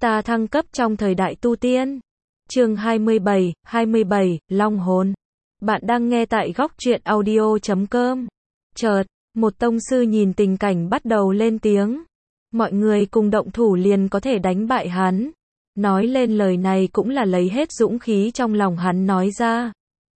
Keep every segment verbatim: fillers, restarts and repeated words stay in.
Ta thăng cấp trong thời đại tu tiên. Chương hai mươi bảy, hai mươi bảy, Long hồn. Bạn đang nghe tại góc truyện audio chấm com. Chợt, một tông sư nhìn tình cảnh bắt đầu lên tiếng. Mọi người cùng động thủ liền có thể đánh bại hắn. Nói lên lời này cũng là lấy hết dũng khí trong lòng hắn nói ra.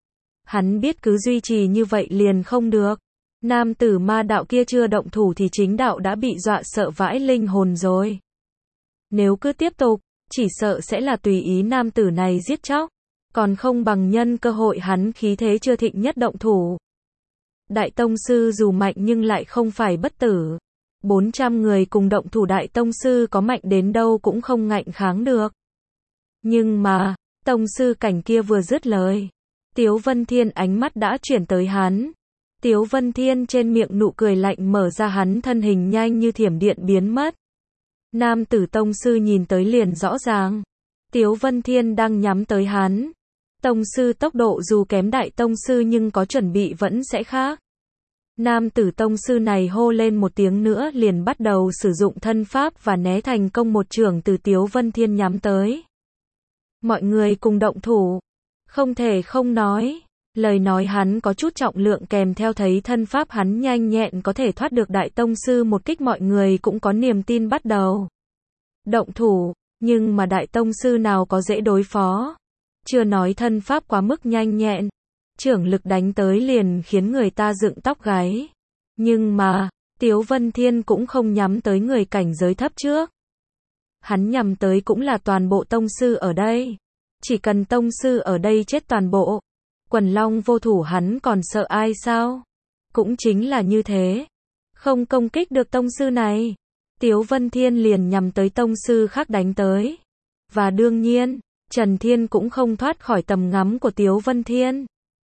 Hắn biết cứ duy trì như vậy liền không được. Nam tử ma đạo kia chưa động thủ thì chính đạo đã bị dọa sợ vãi linh hồn rồi. Nếu cứ tiếp tục, chỉ sợ sẽ là tùy ý nam tử này giết chóc, còn không bằng nhân cơ hội hắn khí thế chưa thịnh nhất động thủ. Đại tông sư dù mạnh nhưng lại không phải bất tử. bốn trăm người cùng động thủ đại tông sư có mạnh đến đâu cũng không ngạnh kháng được. Nhưng mà, tông sư cảnh kia vừa dứt lời, Tiếu Vân Thiên ánh mắt đã chuyển tới hắn. Tiếu Vân Thiên trên miệng nụ cười lạnh mở ra, hắn thân hình nhanh như thiểm điện biến mất. Nam tử tông sư nhìn tới liền rõ ràng. Tiếu Vân Thiên đang nhắm tới hắn. Tông sư tốc độ dù kém đại tông sư nhưng có chuẩn bị vẫn sẽ khác. Nam tử tông sư này hô lên một tiếng nữa liền bắt đầu sử dụng thân pháp và né thành công một chưởng từ Tiếu Vân Thiên nhắm tới. Mọi người cùng động thủ. Không thể không nói. Lời nói hắn có chút trọng lượng kèm theo thấy thân pháp hắn nhanh nhẹn có thể thoát được đại tông sư một kích, mọi người cũng có niềm tin bắt đầu động thủ, nhưng mà đại tông sư nào có dễ đối phó. Chưa nói thân pháp quá mức nhanh nhẹn, chưởng lực đánh tới liền khiến người ta dựng tóc gáy. Nhưng mà, Tiếu Vân Thiên cũng không nhắm tới người cảnh giới thấp trước. Hắn nhắm tới cũng là toàn bộ tông sư ở đây. Chỉ cần tông sư ở đây chết toàn bộ, quần long vô thủ hắn còn sợ ai sao? Cũng chính là như thế. Không công kích được tông sư này, Tiếu Vân Thiên liền nhằm tới tông sư khác đánh tới. Và đương nhiên, Trần Thiên cũng không thoát khỏi tầm ngắm của Tiếu Vân Thiên.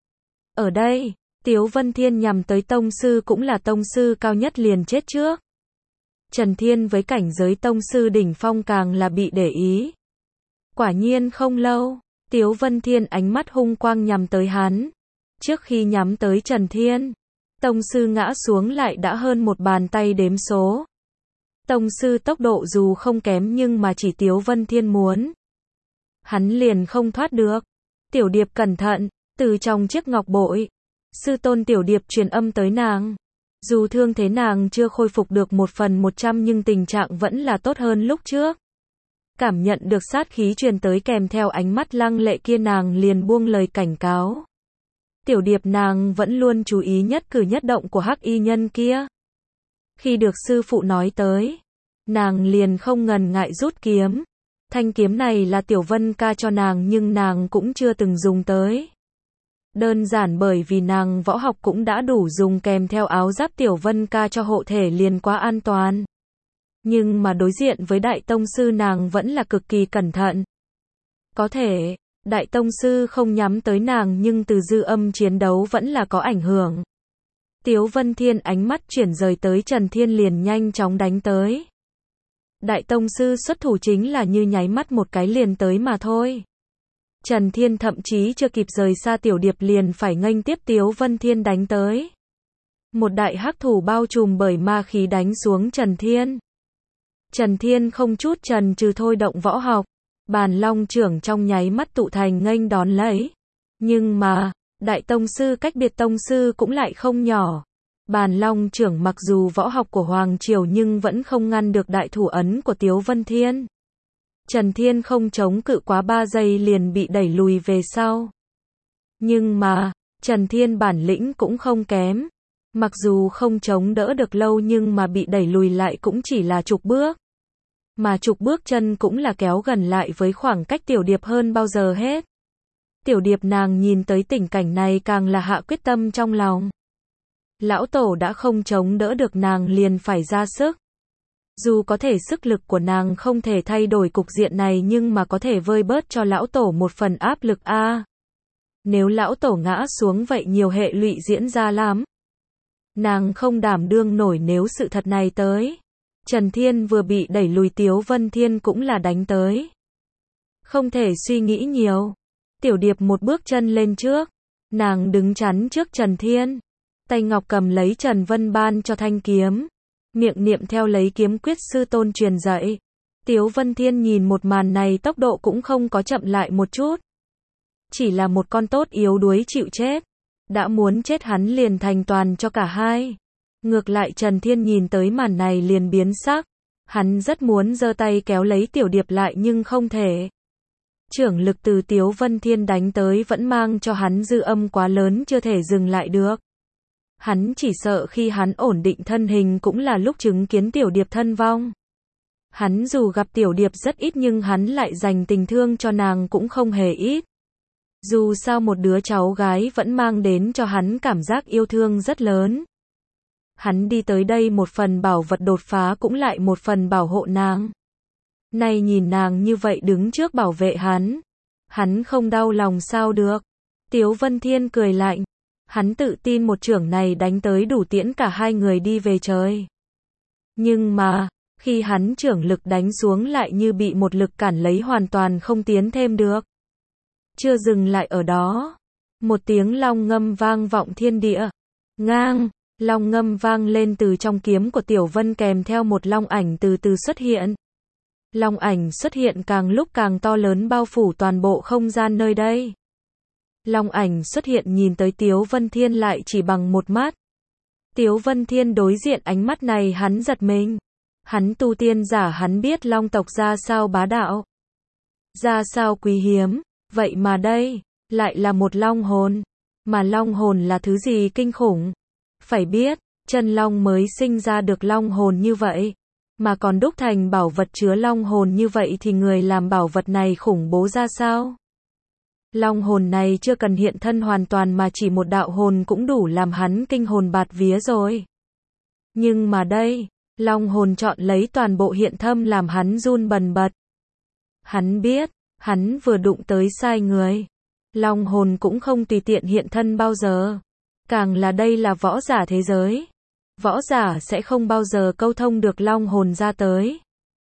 Ở đây, Tiếu Vân Thiên nhằm tới tông sư cũng là tông sư cao nhất liền chết trước. Trần Thiên với cảnh giới tông sư đỉnh phong càng là bị để ý. Quả nhiên không lâu, Tiếu Vân Thiên ánh mắt hung quang nhằm tới hắn. Trước khi nhắm tới Trần Thiên, tông sư ngã xuống lại đã hơn một bàn tay đếm số. Tông sư tốc độ dù không kém nhưng mà chỉ Tiếu Vân Thiên muốn, hắn liền không thoát được. Tiểu Điệp cẩn thận, từ trong chiếc ngọc bội, sư tôn Tiểu Điệp truyền âm tới nàng. Dù thương thế nàng chưa khôi phục được một phần một trăm nhưng tình trạng vẫn là tốt hơn lúc trước. Cảm nhận được sát khí truyền tới kèm theo ánh mắt lăng lệ kia, nàng liền buông lời cảnh cáo. Tiểu Điệp nàng vẫn luôn chú ý nhất cử nhất động của hắc y nhân kia. Khi được sư phụ nói tới, nàng liền không ngần ngại rút kiếm. Thanh kiếm này là Tiểu Vân ca cho nàng nhưng nàng cũng chưa từng dùng tới. Đơn giản bởi vì nàng võ học cũng đã đủ dùng, kèm theo áo giáp Tiểu Vân ca cho hộ thể liền quá an toàn. Nhưng mà đối diện với đại tông sư nàng vẫn là cực kỳ cẩn thận. Có thể, đại tông sư không nhắm tới nàng nhưng từ dư âm chiến đấu vẫn là có ảnh hưởng. Tiếu Vân Thiên ánh mắt chuyển rời tới Trần Thiên liền nhanh chóng đánh tới. Đại tông sư xuất thủ chính là như nháy mắt một cái liền tới mà thôi. Trần Thiên thậm chí chưa kịp rời xa Tiểu Điệp liền phải nghênh tiếp Tiếu Vân Thiên đánh tới. Một đại hắc thủ bao trùm bởi ma khí đánh xuống Trần Thiên. Trần Thiên không chút chần chừ thôi động võ học, Bàn Long chưởng trong nháy mắt tụ thành nghênh đón lấy. Nhưng mà, đại tông sư cách biệt tông sư cũng lại không nhỏ. Bàn Long chưởng mặc dù võ học của Hoàng Triều nhưng vẫn không ngăn được đại thủ ấn của Tiếu Vân Thiên. Trần Thiên không chống cự quá ba giây liền bị đẩy lùi về sau. Nhưng mà, Trần Thiên bản lĩnh cũng không kém. Mặc dù không chống đỡ được lâu nhưng mà bị đẩy lùi lại cũng chỉ là chục bước. Mà chục bước chân cũng là kéo gần lại với khoảng cách Tiểu Điệp hơn bao giờ hết. Tiểu Điệp nàng nhìn tới tình cảnh này càng là hạ quyết tâm trong lòng. Lão tổ đã không chống đỡ được nàng liền phải ra sức. Dù có thể sức lực của nàng không thể thay đổi cục diện này nhưng mà có thể vơi bớt cho lão tổ một phần áp lực a. À, nếu lão tổ ngã xuống vậy nhiều hệ lụy diễn ra lắm. Nàng không đảm đương nổi nếu sự thật này tới. Trần Thiên vừa bị đẩy lùi, Tiếu Vân Thiên cũng là đánh tới. Không thể suy nghĩ nhiều. Tiểu Điệp một bước chân lên trước. Nàng đứng chắn trước Trần Thiên. Tay ngọc cầm lấy Trần Vân ban cho thanh kiếm. Miệng niệm theo lấy kiếm quyết sư tôn truyền dạy. Tiếu Vân Thiên nhìn một màn này tốc độ cũng không có chậm lại một chút. Chỉ là một con tốt yếu đuối chịu chết. Đã muốn chết hắn liền thành toàn cho cả hai. Ngược lại Trần Thiên nhìn tới màn này liền biến sắc. Hắn rất muốn giơ tay kéo lấy Tiểu Điệp lại nhưng không thể. Chưởng lực từ Tiếu Vân Thiên đánh tới vẫn mang cho hắn dư âm quá lớn chưa thể dừng lại được. Hắn chỉ sợ khi hắn ổn định thân hình cũng là lúc chứng kiến Tiểu Điệp thân vong. Hắn dù gặp Tiểu Điệp rất ít nhưng hắn lại dành tình thương cho nàng cũng không hề ít. Dù sao một đứa cháu gái vẫn mang đến cho hắn cảm giác yêu thương rất lớn. Hắn đi tới đây một phần bảo vật đột phá cũng lại một phần bảo hộ nàng. Nay nhìn nàng như vậy đứng trước bảo vệ hắn. Hắn không đau lòng sao được. Tiếu Vân Thiên cười lạnh. Hắn tự tin một chưởng này đánh tới đủ tiễn cả hai người đi về trời. Nhưng mà, khi hắn chưởng lực đánh xuống lại như bị một lực cản lấy hoàn toàn không tiến thêm được. Chưa dừng lại ở đó. Một tiếng long ngâm vang vọng thiên địa. Ngang, long ngâm vang lên từ trong kiếm của Tiểu Vân kèm theo một long ảnh từ từ xuất hiện. Long ảnh xuất hiện càng lúc càng to lớn bao phủ toàn bộ không gian nơi đây. Long ảnh xuất hiện nhìn tới Tiếu Vân Thiên lại chỉ bằng một mắt. Tiếu Vân Thiên đối diện ánh mắt này hắn giật mình. Hắn tu tiên giả hắn biết long tộc ra sao bá đạo. Ra sao quý hiếm. Vậy mà đây, lại là một long hồn. Mà long hồn là thứ gì kinh khủng. Phải biết, chân long mới sinh ra được long hồn như vậy. Mà còn đúc thành bảo vật chứa long hồn như vậy thì người làm bảo vật này khủng bố ra sao? Long hồn này chưa cần hiện thân hoàn toàn mà chỉ một đạo hồn cũng đủ làm hắn kinh hồn bạt vía rồi. Nhưng mà đây, long hồn chọn lấy toàn bộ hiện thâm làm hắn run bần bật. Hắn biết, hắn vừa đụng tới sai người. Long hồn cũng không tùy tiện hiện thân bao giờ. Càng là đây là võ giả thế giới. Võ giả sẽ không bao giờ câu thông được long hồn ra tới.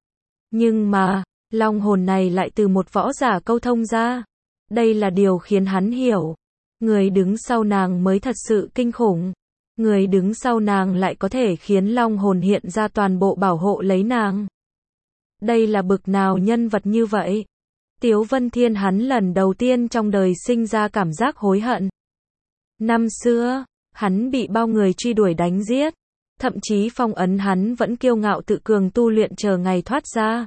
Nhưng mà, long hồn này lại từ một võ giả câu thông ra. Đây là điều khiến hắn hiểu. Người đứng sau nàng mới thật sự kinh khủng. Người đứng sau nàng lại có thể khiến long hồn hiện ra toàn bộ bảo hộ lấy nàng. Đây là bực nào nhân vật như vậy? Tiếu Vân Thiên hắn lần đầu tiên trong đời sinh ra cảm giác hối hận. Năm xưa, hắn bị bao người truy đuổi đánh giết. Thậm chí phong ấn hắn vẫn kiêu ngạo tự cường tu luyện chờ ngày thoát ra.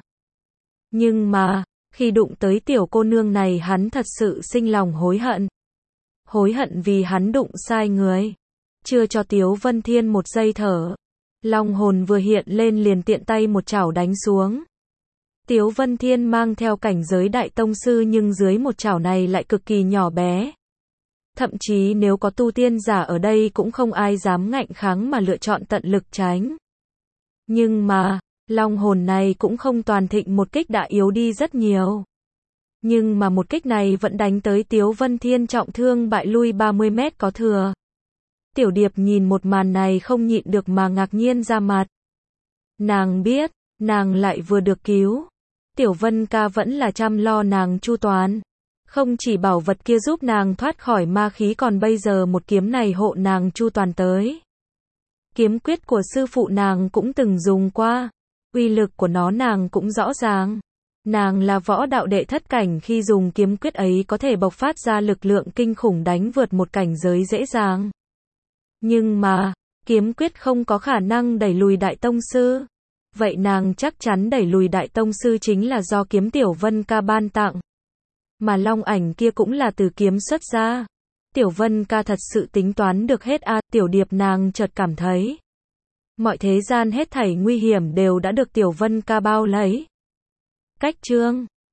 Nhưng mà, khi đụng tới tiểu cô nương này hắn thật sự sinh lòng hối hận. Hối hận vì hắn đụng sai người. Chưa cho Tiếu Vân Thiên một giây thở. Long hồn vừa hiện lên liền tiện tay một chảo đánh xuống. Tiếu Vân Thiên mang theo cảnh giới đại tông sư nhưng dưới một chảo này lại cực kỳ nhỏ bé. Thậm chí nếu có tu tiên giả ở đây cũng không ai dám ngạnh kháng mà lựa chọn tận lực tránh. Nhưng mà, long hồn này cũng không toàn thịnh một kích đã yếu đi rất nhiều. Nhưng mà một kích này vẫn đánh tới Tiếu Vân Thiên trọng thương bại lui ba mươi mét có thừa. Tiểu Điệp nhìn một màn này không nhịn được mà ngạc nhiên ra mặt. Nàng biết, nàng lại vừa được cứu. Tiểu Vân ca vẫn là chăm lo nàng chu toàn. Không chỉ bảo vật kia giúp nàng thoát khỏi ma khí còn bây giờ một kiếm này hộ nàng chu toàn tới. Kiếm quyết của sư phụ nàng cũng từng dùng qua. Uy lực của nó nàng cũng rõ ràng. Nàng là võ đạo đệ thất cảnh khi dùng kiếm quyết ấy có thể bộc phát ra lực lượng kinh khủng đánh vượt một cảnh giới dễ dàng. Nhưng mà, kiếm quyết không có khả năng đẩy lùi đại tông sư. Vậy nàng chắc chắn đẩy lùi đại tông sư chính là do kiếm Tiểu Vân ca ban tặng. Mà long ảnh kia cũng là từ kiếm xuất ra. Tiểu Vân ca thật sự tính toán được hết à, Tiểu Điệp nàng chợt cảm thấy. Mọi thế gian hết thảy nguy hiểm đều đã được Tiểu Vân ca bao lấy. Cách chương